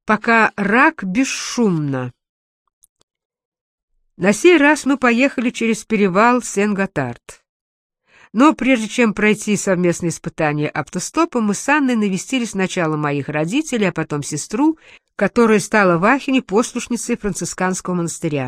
Пока рак бесшумно. На сей раз мы поехали через перевал Сен-Готард. Но прежде чем пройти совместные испытания автостопом, мы с Анной навестили сначала моих родителей, а потом сестру, которая стала в Ахене послушницей францисканского монастыря.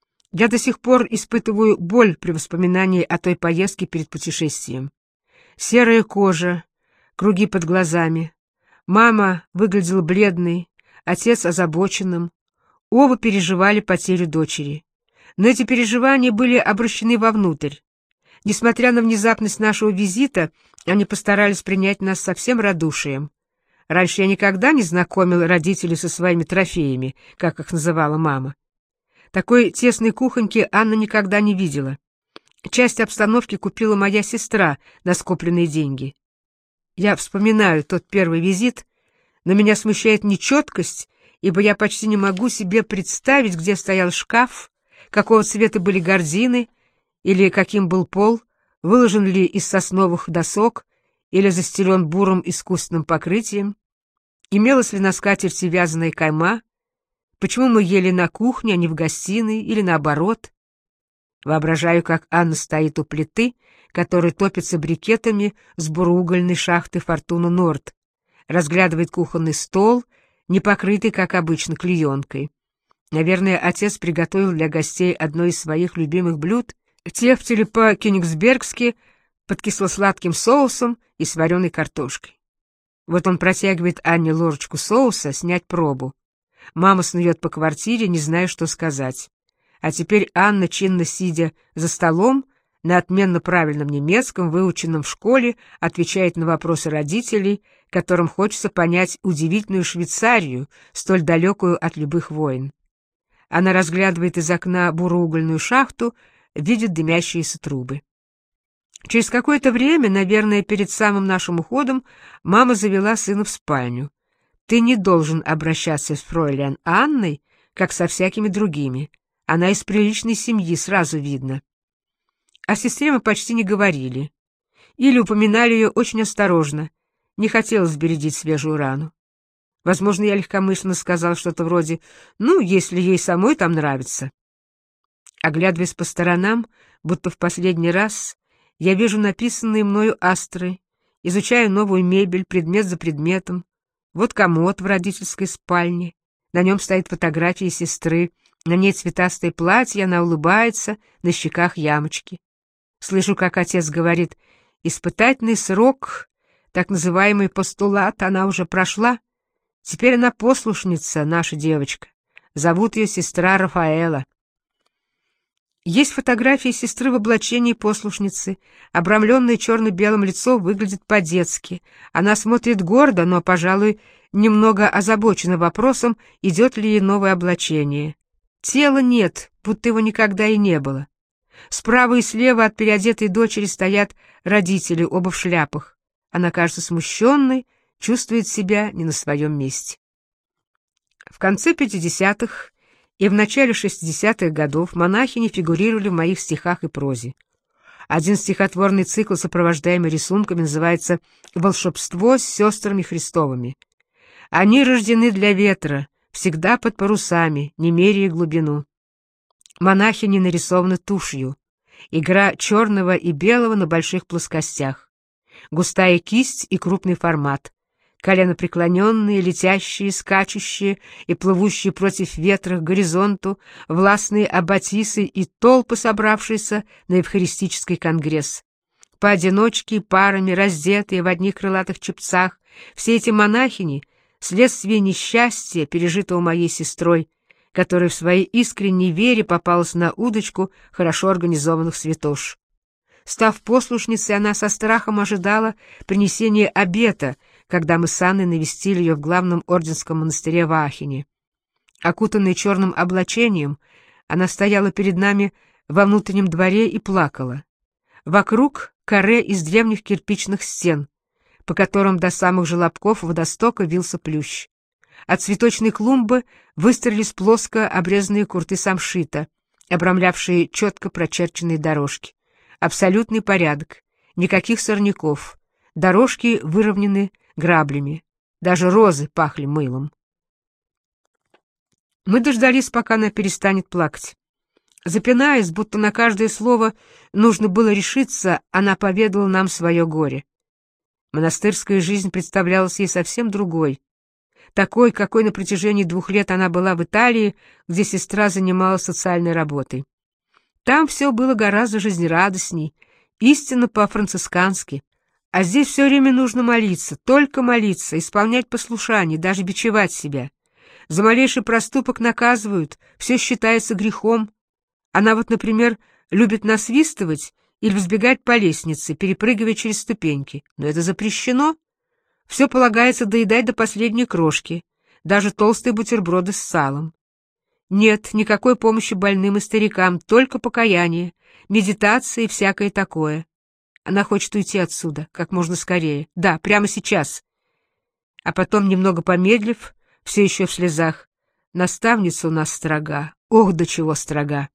Я до сих пор испытываю боль при воспоминании о той поездке перед путешествием. Серая кожа, круги под глазами. Мама выглядела бледной, отец озабоченным. Оба переживали потерю дочери. Но эти переживания были обращены вовнутрь. Несмотря на внезапность нашего визита, они постарались принять нас со всем радушием. Раньше я никогда не знакомил родителей со своими трофеями, как их называла мама. Такой тесной кухоньки Анна никогда не видела. Часть обстановки купила моя сестра на скопленные деньги. Я вспоминаю тот первый визит, но меня смущает нечеткость, ибо я почти не могу себе представить, где стоял шкаф, какого цвета были гардины, или каким был пол, выложен ли из сосновых досок или застелен бурым искусственным покрытием, имелась ли на скатерти вязаная кайма, почему мы ели на кухне, а не в гостиной, или наоборот. Воображаю, как Анна стоит у плиты, которая топится брикетами с буроугольной шахты «Фортуна Норд», разглядывает кухонный стол, не покрытый, как обычно, клеенкой. Наверное, отец приготовил для гостей одно из своих любимых блюд — тефтели по-кёнигсбергски под кисло-сладким соусом и с вареной картошкой. Вот он протягивает Анне ложечку соуса снять пробу. Мама снует по квартире, не зная, что сказать. А теперь Анна, чинно сидя за столом, на отменно правильном немецком, выученном в школе, отвечает на вопросы родителей, которым хочется понять удивительную Швейцарию, столь далекую от любых войн. Она разглядывает из окна буроугольную шахту, видит дымящиеся трубы. Через какое-то время, наверное, перед самым нашим уходом, мама завела сына в спальню. «Ты не должен обращаться с фройлен Анной, как со всякими другими. Она из приличной семьи, сразу видно». О сестре мы почти не говорили. Или упоминали ее очень осторожно. Не хотелось бередить свежую рану. Возможно, я легкомысленно сказал что-то вроде «ну, если ей самой там нравится». Оглядываясь по сторонам, будто в последний раз, я вижу написанные мною астры, изучаю новую мебель, предмет за предметом. Вот комод в родительской спальне, на нем стоит фотография сестры, на ней цветастое платье, она улыбается, на щеках ямочки. Слышу, как отец говорит: «Испытательный срок, так называемый постулат, она уже прошла. Теперь она послушница, наша девочка. Зовут ее сестра Рафаэла». Есть фотографии сестры в облачении послушницы. Обрамленное черно-белым лицо выглядит по-детски. Она смотрит гордо, но, пожалуй, немного озабочена вопросом, идет ли ей новое облачение. Тела нет, будто его никогда и не было. Справа и слева от переодетой дочери стоят родители, оба в шляпах. Она кажется смущенной, чувствует себя не на своем месте. В конце 50-х и в начале 60-х годов монахини фигурировали в моих стихах и прозе. Один стихотворный цикл, сопровождаемый рисунками, называется «Волшебство с сестрами Христовыми». Они рождены для ветра, всегда под парусами, не меряя глубину. Монахини нарисованы тушью. Игра черного и белого на больших плоскостях. Густая кисть и крупный формат. Коленопреклоненные, летящие, скачущие и плывущие против ветра к горизонту, властные аббатисы и толпы, собравшиеся на Евхаристический конгресс. Поодиночке и парами, раздетые в одних крылатых чепцах, все эти монахини — следствие несчастья, пережитого моей сестрой, которая в своей искренней вере попалась на удочку хорошо организованных святош. Став послушницей, она со страхом ожидала принесения обета, когда мы с Анной навестили ее в главном орденском монастыре в Ахене. Окутанная черным облачением, она стояла перед нами во внутреннем дворе и плакала. Вокруг каре из древних кирпичных стен, по которым до самых желобков водостока вился плющ. От цветочной клумбы выстроились плоско обрезанные курты самшита, обрамлявшие четко прочерченные дорожки. Абсолютный порядок, никаких сорняков, дорожки выровнены граблями, даже розы пахли мылом. Мы дождались, пока она перестанет плакать. Запинаясь, будто на каждое слово нужно было решиться, она поведала нам свое горе. Монастырская жизнь представлялась ей совсем другой, такой, какой на протяжении 2 лет она была в Италии, где сестра занималась социальной работой. Там все было гораздо жизнерадостней, истинно по-францискански, а здесь все время нужно молиться, только молиться, исполнять послушание, даже бичевать себя. За малейший проступок наказывают, все считается грехом. Она вот, например, любит насвистывать или взбегать по лестнице, перепрыгивая через ступеньки. Но это запрещено. Все полагается доедать до последней крошки, даже толстые бутерброды с салом. Нет, никакой помощи больным и старикам, только покаяние, медитация и всякое такое. Она хочет уйти отсюда как можно скорее. Да, прямо сейчас. А потом, немного помедлив, все еще в слезах: наставница у нас строга. Ох, до чего строга.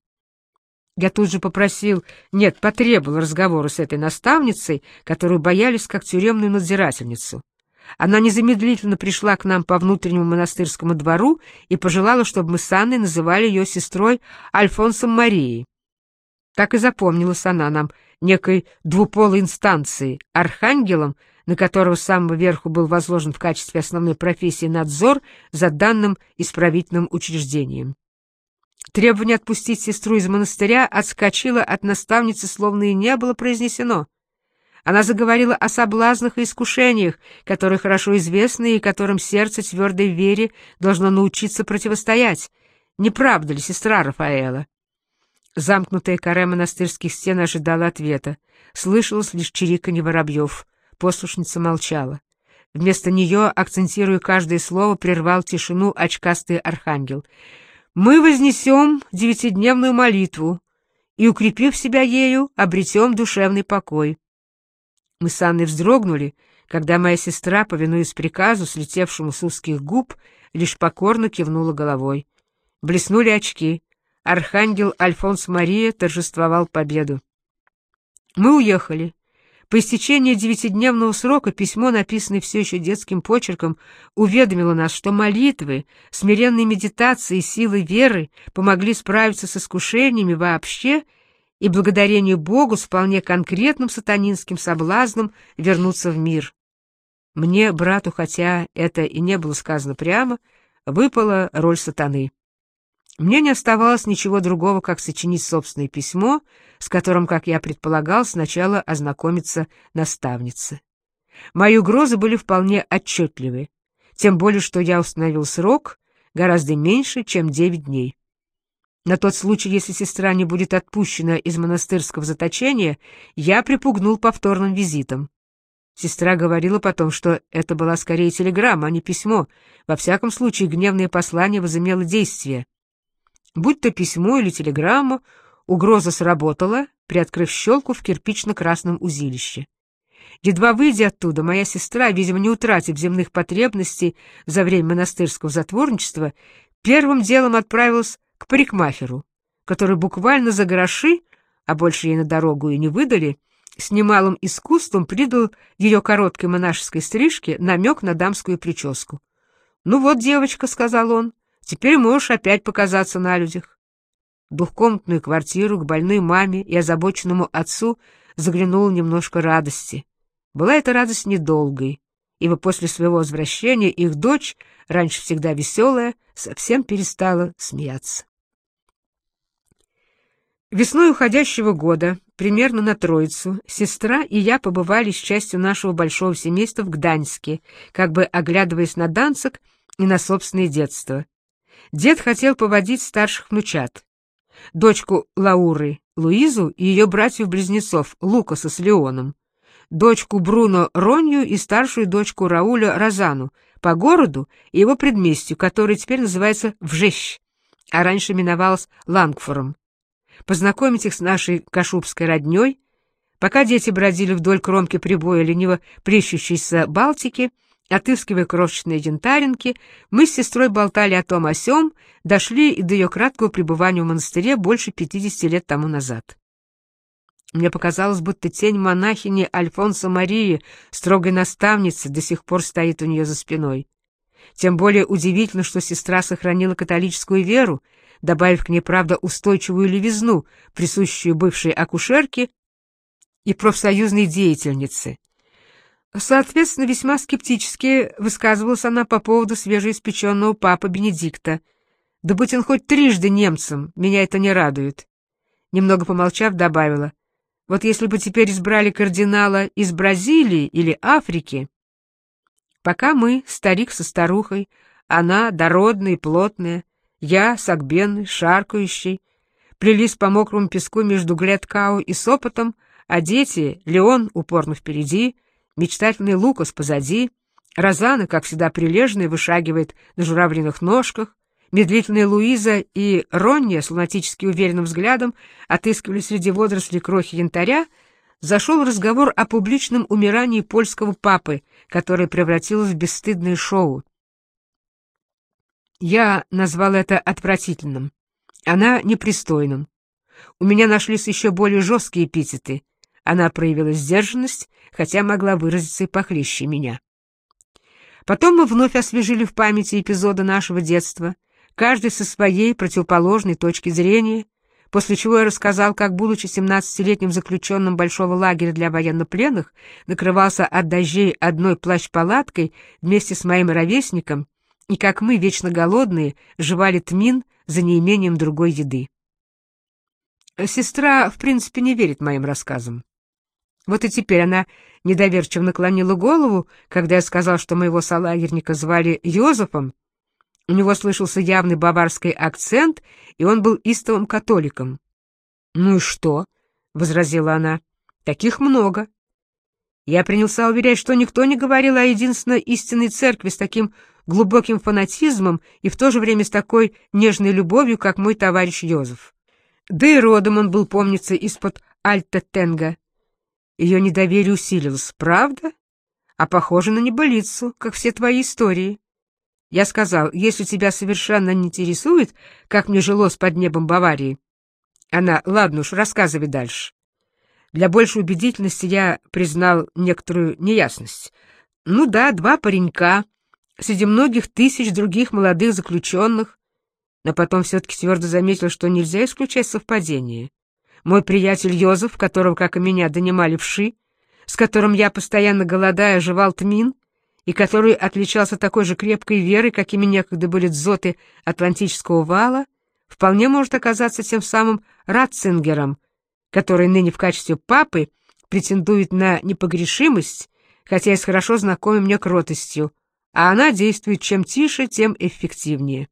Я тут же потребовал разговора с этой наставницей, которую боялись как тюремную надзирательницу. Она незамедлительно пришла к нам по внутреннему монастырскому двору и пожелала, чтобы мы с Анной называли ее сестрой Альфонсом Марией. Так и запомнилась она нам некой двуполой инстанцией, архангелом, на которого с самого верху был возложен в качестве основной профессии надзор за данным исправительным учреждением. Требование отпустить сестру из монастыря отскочило от наставницы, словно и не было произнесено. Она заговорила о соблазнах и искушениях, которые хорошо известны и которым сердце твердой в вере должно научиться противостоять. Не правда ли, сестра Рафаэла? Замкнутая каре монастырских стен ожидала ответа. Слышалось лишь чириканье воробьев. Послушница молчала. Вместо нее, акцентируя каждое слово, прервал тишину очкастый архангел. «Мы вознесем 9-дневную молитву и, укрепив себя ею, обретем душевный покой». Мы с Анной вздрогнули, когда моя сестра, повинуясь приказу, слетевшему с узких губ, лишь покорно кивнула головой. Блеснули очки. Архангел Альфонс Мария торжествовал победу. Мы уехали. По истечении 9-дневного срока письмо, написанное все еще детским почерком, уведомило нас, что молитвы, смиренные медитации и силы веры помогли справиться с искушениями вообще и благодарению Богу с вполне конкретным сатанинским соблазном вернуться в мир. Мне, брату, хотя это и не было сказано прямо, выпала роль сатаны. Мне не оставалось ничего другого, как сочинить собственное письмо, с которым, как я предполагал, сначала ознакомиться наставница. Мои угрозы были вполне отчетливы, тем более, что я установил срок гораздо меньше, чем 9 дней. На тот случай, если сестра не будет отпущена из монастырского заточения, я припугнул повторным визитом. Сестра говорила потом, что это была скорее телеграмма, а не письмо. Во всяком случае, гневное послание возымело действие. Будь то письмо или телеграмма, угроза сработала, приоткрыв щелку в кирпично-красном узилище. Едва выйдя оттуда, моя сестра, видимо, не утратив земных потребностей за время монастырского затворничества, первым делом отправилась к парикмахеру, который буквально за гроши, а больше ей на дорогу и не выдали, с немалым искусством придал ее короткой монашеской стрижке намек на дамскую прическу. «Ну вот, девочка», — сказал он, — «теперь можешь опять показаться на людях». В двухкомнатную квартиру к больной маме и озабоченному отцу заглянуло немножко радости. Была эта радость недолгой, ибо после своего возвращения их дочь, раньше всегда веселая, совсем перестала смеяться. Весной уходящего года, примерно на Троицу, сестра и я побывали с частью нашего большого семейства в Гданьске, как бы оглядываясь на Данциг и на собственное детство. Дед хотел поводить старших внучат. Дочку Лауры, Луизу, и ее братьев-близнецов Лукаса с Леоном, дочку Бруно Ронью и старшую дочку Рауля Розану по городу и его предместью, который теперь называется Вжещ, а раньше именовалось Лангфором. Познакомить их с нашей кашубской родней, пока дети бродили вдоль кромки прибоя лениво плещущейся Балтики, отыскивая крошечные янтаринки, мы с сестрой болтали о том о сём, дошли и до ее краткого пребывания в монастыре больше 50 лет тому назад. Мне показалось, будто тень монахини Альфонса Марии, строгой наставницы, до сих пор стоит у нее за спиной. Тем более удивительно, что сестра сохранила католическую веру, добавив к ней, правда, устойчивую левизну, присущую бывшей акушерке и профсоюзной деятельнице. Соответственно, весьма скептически высказывалась она по поводу свежеиспеченного папы Бенедикта. Да будь он хоть трижды немцем, меня это не радует. Немного помолчав, добавила: вот если бы теперь избрали кардинала из Бразилии или Африки. Пока мы, старик со старухой, она дородная и плотная, я согбенный, шаркающий, плелись по мокрому песку между Гледкау и Сопотом, а дети, Леон упорно впереди, мечтательный Лукас позади, Розана, как всегда прилежная, вышагивает на журавлиных ножках, медлительная Луиза и Ронни с лунатически уверенным взглядом отыскивали среди водорослей крохи янтаря. Зашел разговор о публичном умирании польского папы, которое превратилось в бесстыдное шоу. Я назвал это отвратительным, она непристойным. У меня нашлись еще более жесткие эпитеты. Она проявила сдержанность, хотя могла выразиться и похлеще меня. Потом мы вновь освежили в памяти эпизоды нашего детства, каждый со своей противоположной точки зрения, после чего я рассказал, как, будучи 17-летним заключенным большого лагеря для военнопленных, накрывался от дождей одной плащ-палаткой вместе с моим ровесником, и как мы, вечно голодные, жевали тмин за неимением другой еды. Сестра, в принципе, не верит моим рассказам. Вот и теперь она недоверчиво наклонила голову, когда я сказал, что моего солагерника звали Йозефом. У него слышался явный баварский акцент, и он был истовым католиком. «Ну и что?» — возразила она. «Таких много». Я принялся уверять, что никто не говорил о единственной истинной церкви с таким глубоким фанатизмом и в то же время с такой нежной любовью, как мой товарищ Йозеф. Да и родом он был, помнится, из-под Альта-Тенга. Ее недоверие усилилось. «Правда? А похоже на небылицу, как все твои истории». Я сказал: «Если тебя совершенно не интересует, как мне жилось под небом Баварии». Она: «Ладно уж, рассказывай дальше». Для большей убедительности я признал некоторую неясность. Ну да, 2 паренька, среди многих тысяч других молодых заключенных, но потом все-таки твердо заметил, что нельзя исключать совпадение. Мой приятель Йозеф, которого, как и меня, донимали вши, с которым я, постоянно голодая, жевал тмин, и который отличался такой же крепкой верой, какими некогда были дзоты Атлантического вала, вполне может оказаться тем самым Ратцингером, который ныне в качестве папы претендует на непогрешимость, хотя и с хорошо знакомой мне кротостью, а она действует чем тише, тем эффективнее.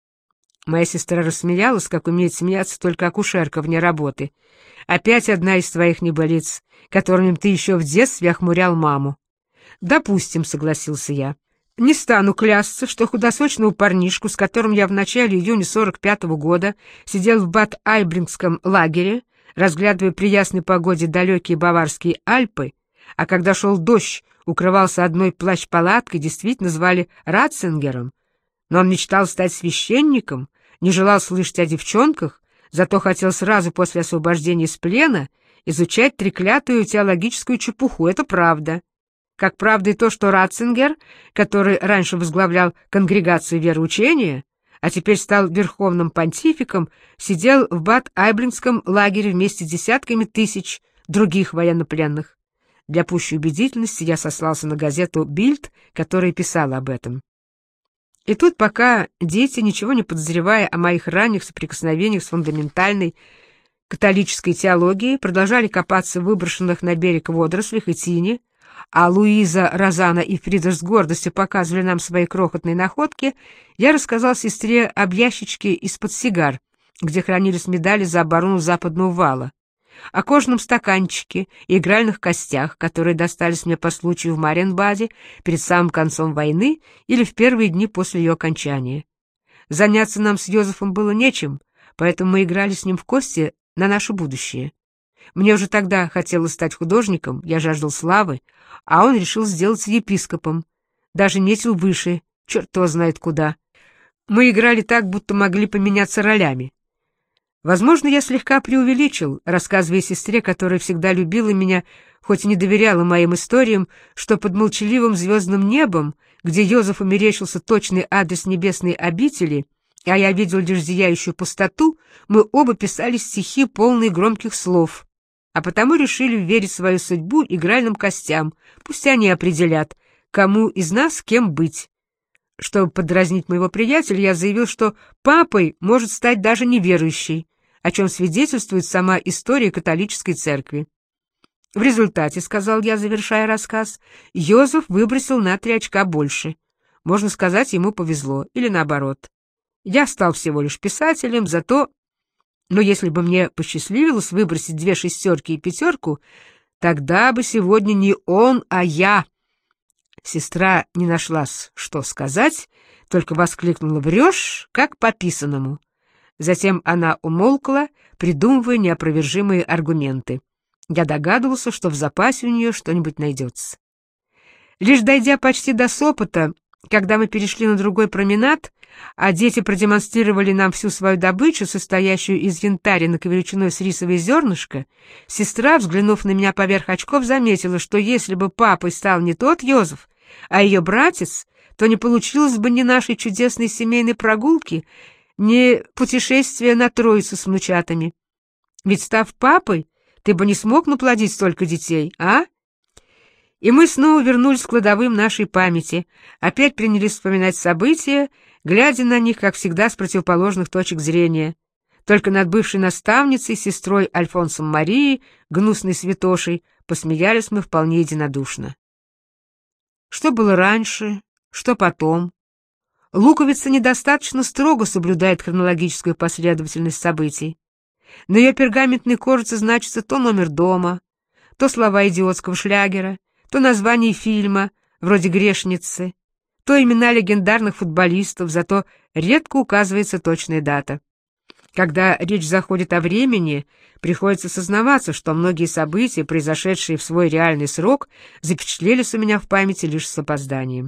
Моя сестра рассмеялась, как умеет смеяться только акушерка вне работы. «Опять одна из твоих небылиц, которыми ты еще в детстве охмурял маму». «Допустим», — согласился я. «Не стану клясться, что худосочного парнишку, с которым я в начале июня 45-го года сидел в Бад-Айбрингском лагере, разглядывая при ясной погоде далекие Баварские Альпы, а когда шел дождь, укрывался одной плащ-палаткой, действительно звали Ратцингером. Но он мечтал стать священником, не желал слышать о девчонках, зато хотел сразу после освобождения из плена изучать треклятую теологическую чепуху. Это правда. Как правда и то, что Ратцингер, который раньше возглавлял конгрегацию вероучения, а теперь стал верховным понтификом, сидел в Бад-Айбрингском лагере вместе с десятками тысяч других военнопленных. Для пущей убедительности я сослался на газету «Бильд», которая писала об этом. И тут, пока дети, ничего не подозревая о моих ранних соприкосновениях с фундаментальной католической теологией, продолжали копаться в выброшенных на берег водорослях и тине, а Луиза, Розана и Фрида с гордостью показывали нам свои крохотные находки, я рассказал сестре об ящичке из-под сигар, где хранились медали за оборону Западного вала, о кожаном стаканчике и игральных костях, которые достались мне по случаю в Мариенбаде перед самым концом войны или в первые дни после ее окончания. Заняться нам с Йозефом было нечем, поэтому мы играли с ним в кости на наше будущее. Мне уже тогда хотелось стать художником, я жаждал славы, а он решил сделаться епископом. Даже метил выше, черт его знает куда. Мы играли так, будто могли поменяться ролями. Возможно, я слегка преувеличил, рассказывая сестре, которая всегда любила меня, хоть и не доверяла моим историям, что под молчаливым звездным небом, где Йозефу мерещился точный адрес небесной обители, а я видел лишь зияющую пустоту, мы оба писали стихи, полные громких слов, а потому решили верить в свою судьбу игральным костям, пусть они определят, кому из нас кем быть. Чтобы подразнить моего приятеля, я заявил, что папой может стать даже неверующий, о чем свидетельствует сама история католической церкви. В результате, сказал я, завершая рассказ, Йозеф выбросил на 3 очка больше. Можно сказать, ему повезло, или наоборот. Я стал всего лишь писателем, зато... Но если бы мне посчастливилось выбросить 2 шестерки и 5, тогда бы сегодня не он, а я. Сестра не нашлась, что сказать, только воскликнула: «Врешь, как по писанному». Затем она умолкла, придумывая неопровержимые аргументы. Я догадывался, что в запасе у нее что-нибудь найдется. Лишь дойдя почти до Сопота, когда мы перешли на другой променад, а дети продемонстрировали нам всю свою добычу, состоящую из янтаринок величиной с рисовое зернышко, сестра, взглянув на меня поверх очков, заметила, что если бы папой стал не тот Йозеф, а ее братец, то не получилось бы ни нашей чудесной семейной прогулки, ни путешествия на Троицу с внучатами. Ведь, став папой, ты бы не смог наплодить столько детей, а? И мы снова вернулись к кладовым нашей памяти, опять принялись вспоминать события, глядя на них, как всегда, с противоположных точек зрения. Только над бывшей наставницей, сестрой Альфонсом Марии, гнусной святошей, посмеялись мы вполне единодушно. Что было раньше, что потом? Луковица недостаточно строго соблюдает хронологическую последовательность событий. На ее пергаментной кожице значится то номер дома, то слова идиотского шлягера, то название фильма, вроде «Грешницы», то имена легендарных футболистов, зато редко указывается точная дата. Когда речь заходит о времени, приходится сознаваться, что многие события, произошедшие в свой реальный срок, запечатлелись у меня в памяти лишь с опозданием.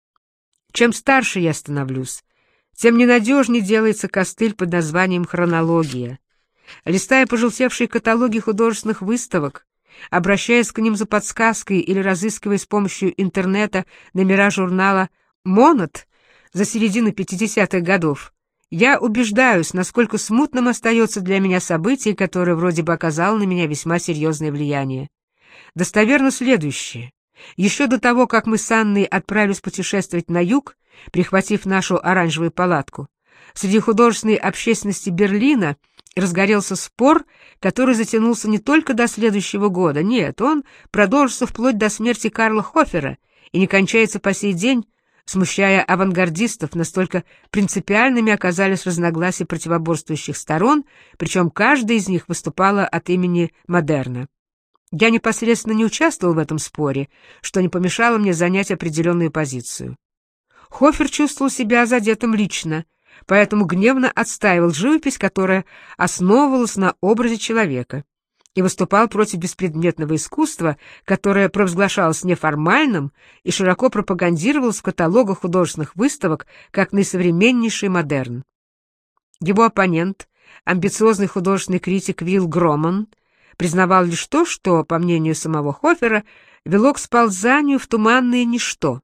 Чем старше я становлюсь, тем ненадежнее делается костыль под названием «хронология». Листая пожелтевшие каталоги художественных выставок, обращаясь к ним за подсказкой или разыскивая с помощью интернета номера журнала «Монат» за середину 50-х годов, я убеждаюсь, насколько смутным остается для меня событие, которое вроде бы оказало на меня весьма серьезное влияние. Достоверно следующее. Еще до того, как мы с Анной отправились путешествовать на юг, прихватив нашу оранжевую палатку, среди художественной общественности Берлина разгорелся спор, который затянулся не только до следующего года, нет, он продолжится вплоть до смерти Карла Хофера и не кончается по сей день, смущая авангардистов, настолько принципиальными оказались разногласия противоборствующих сторон, причем каждая из них выступала от имени модерна. Я непосредственно не участвовал в этом споре, что не помешало мне занять определенную позицию. Хофер чувствовал себя задетым лично, поэтому гневно отстаивал живопись, которая основывалась на образе человека, и выступал против беспредметного искусства, которое провозглашалось неформальным и широко пропагандировалось в каталогах художественных выставок как наисовременнейший модерн. Его оппонент, амбициозный художественный критик Вилл Громан, признавал лишь то, что, по мнению самого Хофера, вело к сползанию в туманное ничто.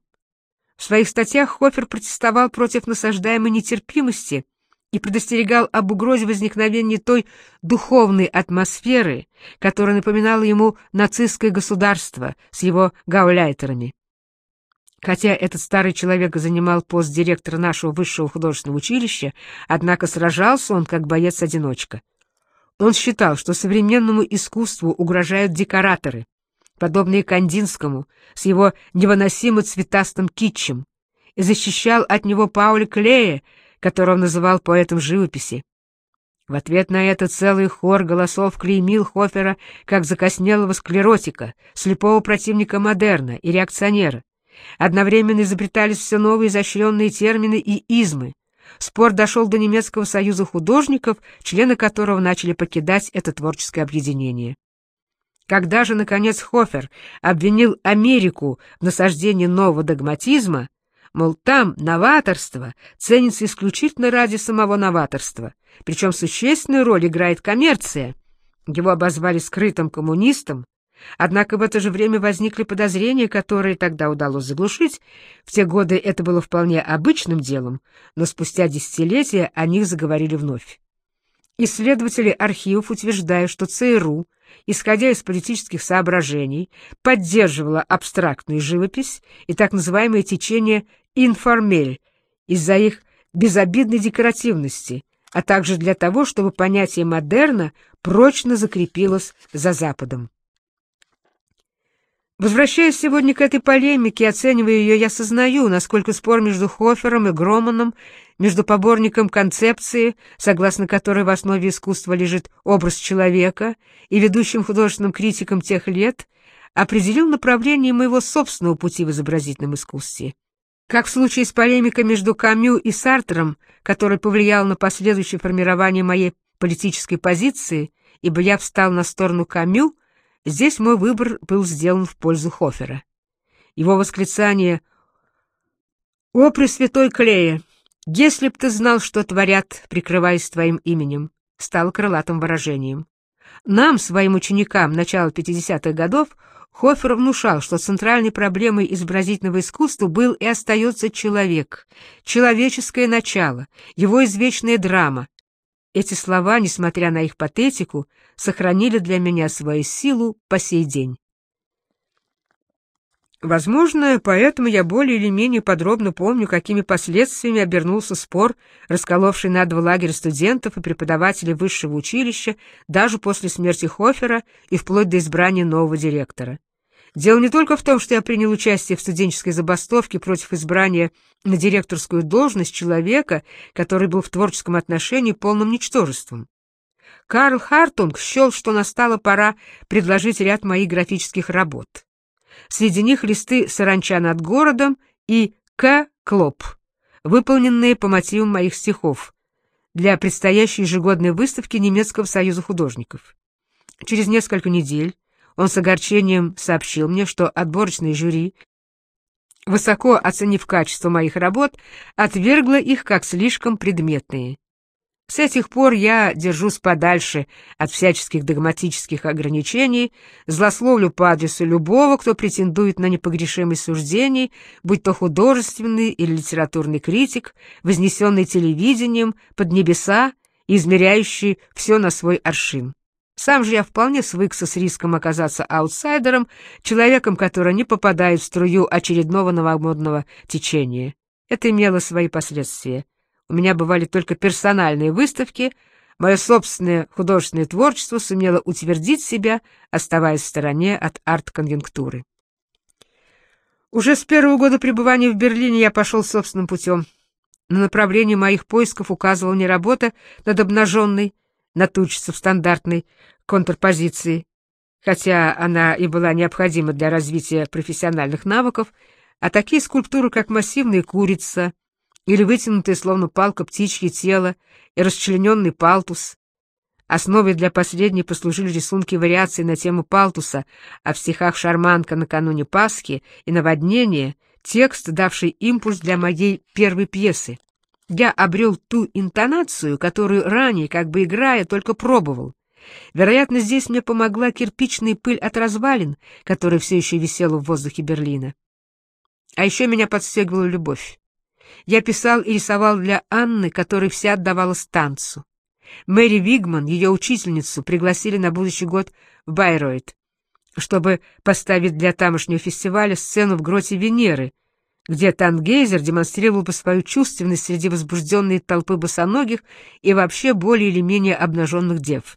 В своих статьях Хофер протестовал против насаждаемой нетерпимости и предостерегал об угрозе возникновения той духовной атмосферы, которая напоминала ему нацистское государство с его гауляйтерами. Хотя этот старый человек занимал пост директора нашего высшего художественного училища, однако сражался он как боец-одиночка. Он считал, что современному искусству угрожают декораторы, подобные Кандинскому, с его невыносимо цветастым китчем, и защищал от него Пауля Клея, которого называл поэтом живописи. В ответ на это целый хор голосов клеймил Хофера как закоснелого склеротика, слепого противника модерна и реакционера. Одновременно изобретались все новые изощренные термины и измы. Спор дошел до немецкого союза художников, члены которого начали покидать это творческое объединение. Когда же, наконец, Хофер обвинил Америку в насаждении нового догматизма, Мол, там новаторство ценится исключительно ради самого новаторства, причем существенную роль играет коммерция. Его обозвали скрытым коммунистом, однако в это же время возникли подозрения, которые тогда удалось заглушить. В те годы это было вполне обычным делом, но спустя десятилетия о них заговорили вновь. Исследователи архивов утверждают, что ЦРУ, исходя из политических соображений, поддерживала абстрактную живопись и так называемое течение информель из-за их безобидной декоративности, а также для того, чтобы понятие модерна прочно закрепилось за Западом. Возвращаясь сегодня к этой полемике, оценивая ее, я сознаю, насколько спор между Хофером и Громаном, между поборником концепции, согласно которой в основе искусства лежит образ человека, и ведущим художественным критиком тех лет, определил направление моего собственного пути в изобразительном искусстве. Как в случае с полемикой между Камю и Сартром, который повлиял на последующее формирование моей политической позиции, ибо я встал на сторону Камю, здесь мой выбор был сделан в пользу Хофера. Его восклицание «О, Пресвятой Клея! Если б ты знал, что творят, прикрываясь твоим именем», стало крылатым выражением. Нам, своим ученикам начала 50-х годов, Хофер внушал, что центральной проблемой изобразительного искусства был и остается человек, человеческое начало, его извечная драма. Эти слова, несмотря на их патетику, сохранили для меня свою силу по сей день. Возможно, поэтому я более или менее подробно помню, какими последствиями обернулся спор, расколовший на два лагеря студентов и преподавателей высшего училища даже после смерти Хофера и вплоть до избрания нового директора. Дело не только в том, что я принял участие в студенческой забастовке против избрания на директорскую должность человека, который был в творческом отношении полным ничтожеством. Карл Хартунг счел, что настала пора предложить ряд моих графических работ. Среди них листы «Саранча над городом» и «К. Клоп», выполненные по мотивам моих стихов, для предстоящей ежегодной выставки Немецкого союза художников. Через несколько недель он с огорчением сообщил мне, что отборочное жюри, высоко оценив качество моих работ, отвергло их как слишком предметные. С этих пор я держусь подальше от всяческих догматических ограничений, злословлю по адресу любого, кто претендует на непогрешимость суждений, будь то художественный или литературный критик, вознесенный телевидением под небеса и измеряющий все на свой аршин. Сам же я вполне свыкся с риском оказаться аутсайдером, человеком, который не попадает в струю очередного новомодного течения. Это имело свои последствия. У меня бывали только персональные выставки, мое собственное художественное творчество сумело утвердить себя, оставаясь в стороне от арт-конъюнктуры. Уже с первого года пребывания в Берлине я пошел собственным путем. На направление моих поисков указывала не работа над обнаженной, натучиться в стандартной контрпозиции, хотя она и была необходима для развития профессиональных навыков, а такие скульптуры, как массивная курица или вытянутое словно палка птичье тело и расчлененный палтус. Основой для последней послужили рисунки вариаций на тему палтуса, а в стихах «Шарманка» накануне Пасхи и «Наводнение» текст, давший импульс для моей первой пьесы. Я обрел ту интонацию, которую ранее, как бы играя, только пробовал. Вероятно, здесь мне помогла кирпичная пыль от развалин, которая все еще висела в воздухе Берлина. А еще меня подстегивала любовь. Я писал и рисовал для Анны, которой вся отдавалась танцу. Мэри Вигман, ее учительницу, пригласили на будущий год в Байройт, чтобы поставить для тамошнего фестиваля сцену в гроте Венеры, где Тангейзер демонстрировал бы свою чувственность среди возбужденной толпы босоногих и вообще более или менее обнаженных дев.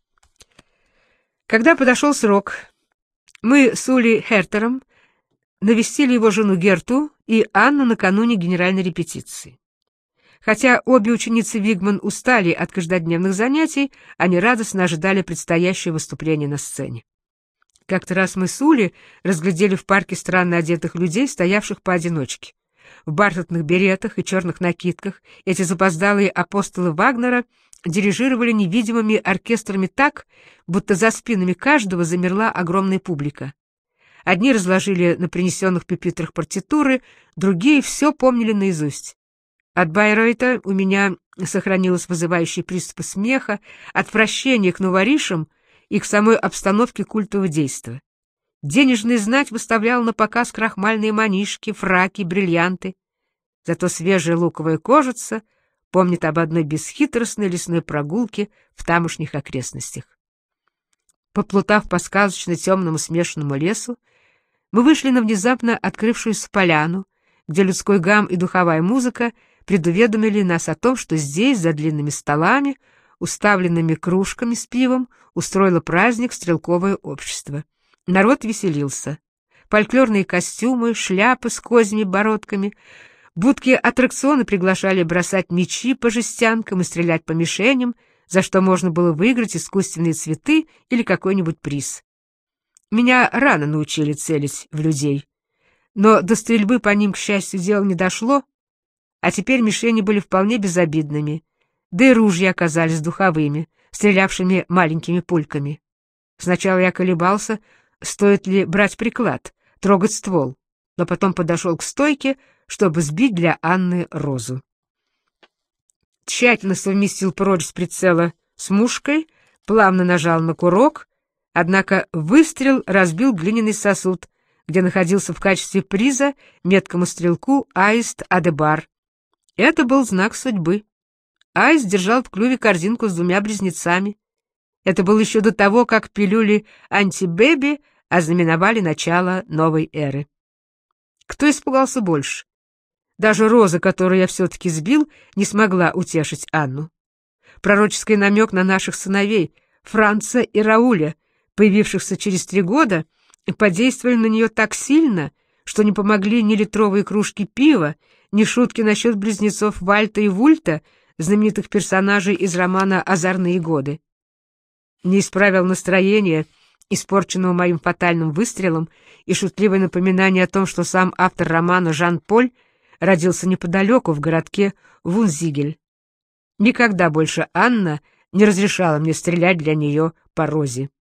Когда подошел срок, мы с Ули Хертером навестили его жену Герту и Анну накануне генеральной репетиции. Хотя обе ученицы Вигман устали от каждодневных занятий, они радостно ожидали предстоящего выступления на сцене. Как-то раз мы с Ули разглядели в парке странно одетых людей, стоявших поодиночке. В бархатных беретах и черных накидках эти запоздалые апостолы Вагнера дирижировали невидимыми оркестрами так, будто за спинами каждого замерла огромная публика. Одни разложили на принесенных пюпитрах партитуры, другие все помнили наизусть. От Байройта у меня сохранилось вызывающие приступы смеха, отвращение к новоришам и к самой обстановке культового действа. Денежная знать выставляла на показ крахмальные манишки, фраки, бриллианты. Зато свежая луковая кожица помнит об одной бесхитростной лесной прогулке в тамошних окрестностях. Поплутав по сказочно темному смешанному лесу, мы вышли на внезапно открывшуюся поляну, где людской гам и духовая музыка предуведомили нас о том, что здесь, за длинными столами, уставленными кружками с пивом, устроило праздник стрелковое общество. Народ веселился. Фольклорные костюмы, шляпы с козьими бородками, будки аттракционы приглашали бросать мячи по жестянкам и стрелять по мишеням, за что можно было выиграть искусственные цветы или какой-нибудь приз. Меня рано научили целить в людей, но до стрельбы по ним, к счастью, дело не дошло, а теперь мишени были вполне безобидными, да и ружья оказались духовыми, стрелявшими маленькими пульками. Сначала я колебался, стоит ли брать приклад, трогать ствол, но потом подошел к стойке, чтобы сбить для Анны розу. Тщательно совместил прочь прицела с мушкой, плавно нажал на курок, однако выстрел разбил глиняный сосуд, где находился в качестве приза меткому стрелку аист Адебар. Это был знак судьбы. Аист держал в клюве корзинку с 2 близнецами. Это было еще до того, как пилюли антибэби ознаменовали начало новой эры. Кто испугался больше? Даже роза, которую я все-таки сбил, не смогла утешить Анну. Пророческий намек на наших сыновей, Франца и Рауля, появившихся через 3 года, подействовали на нее так сильно, что не помогли ни литровые кружки пива, ни шутки насчет близнецов Вальта и Вульта, знаменитых персонажей из романа «Озорные годы». Не исправил настроение, испорченного моим фатальным выстрелом, и шутливое напоминание о том, что сам автор романа Жан-Поль родился неподалеку, в городке Вунзигель. Никогда больше Анна не разрешала мне стрелять для нее по розе.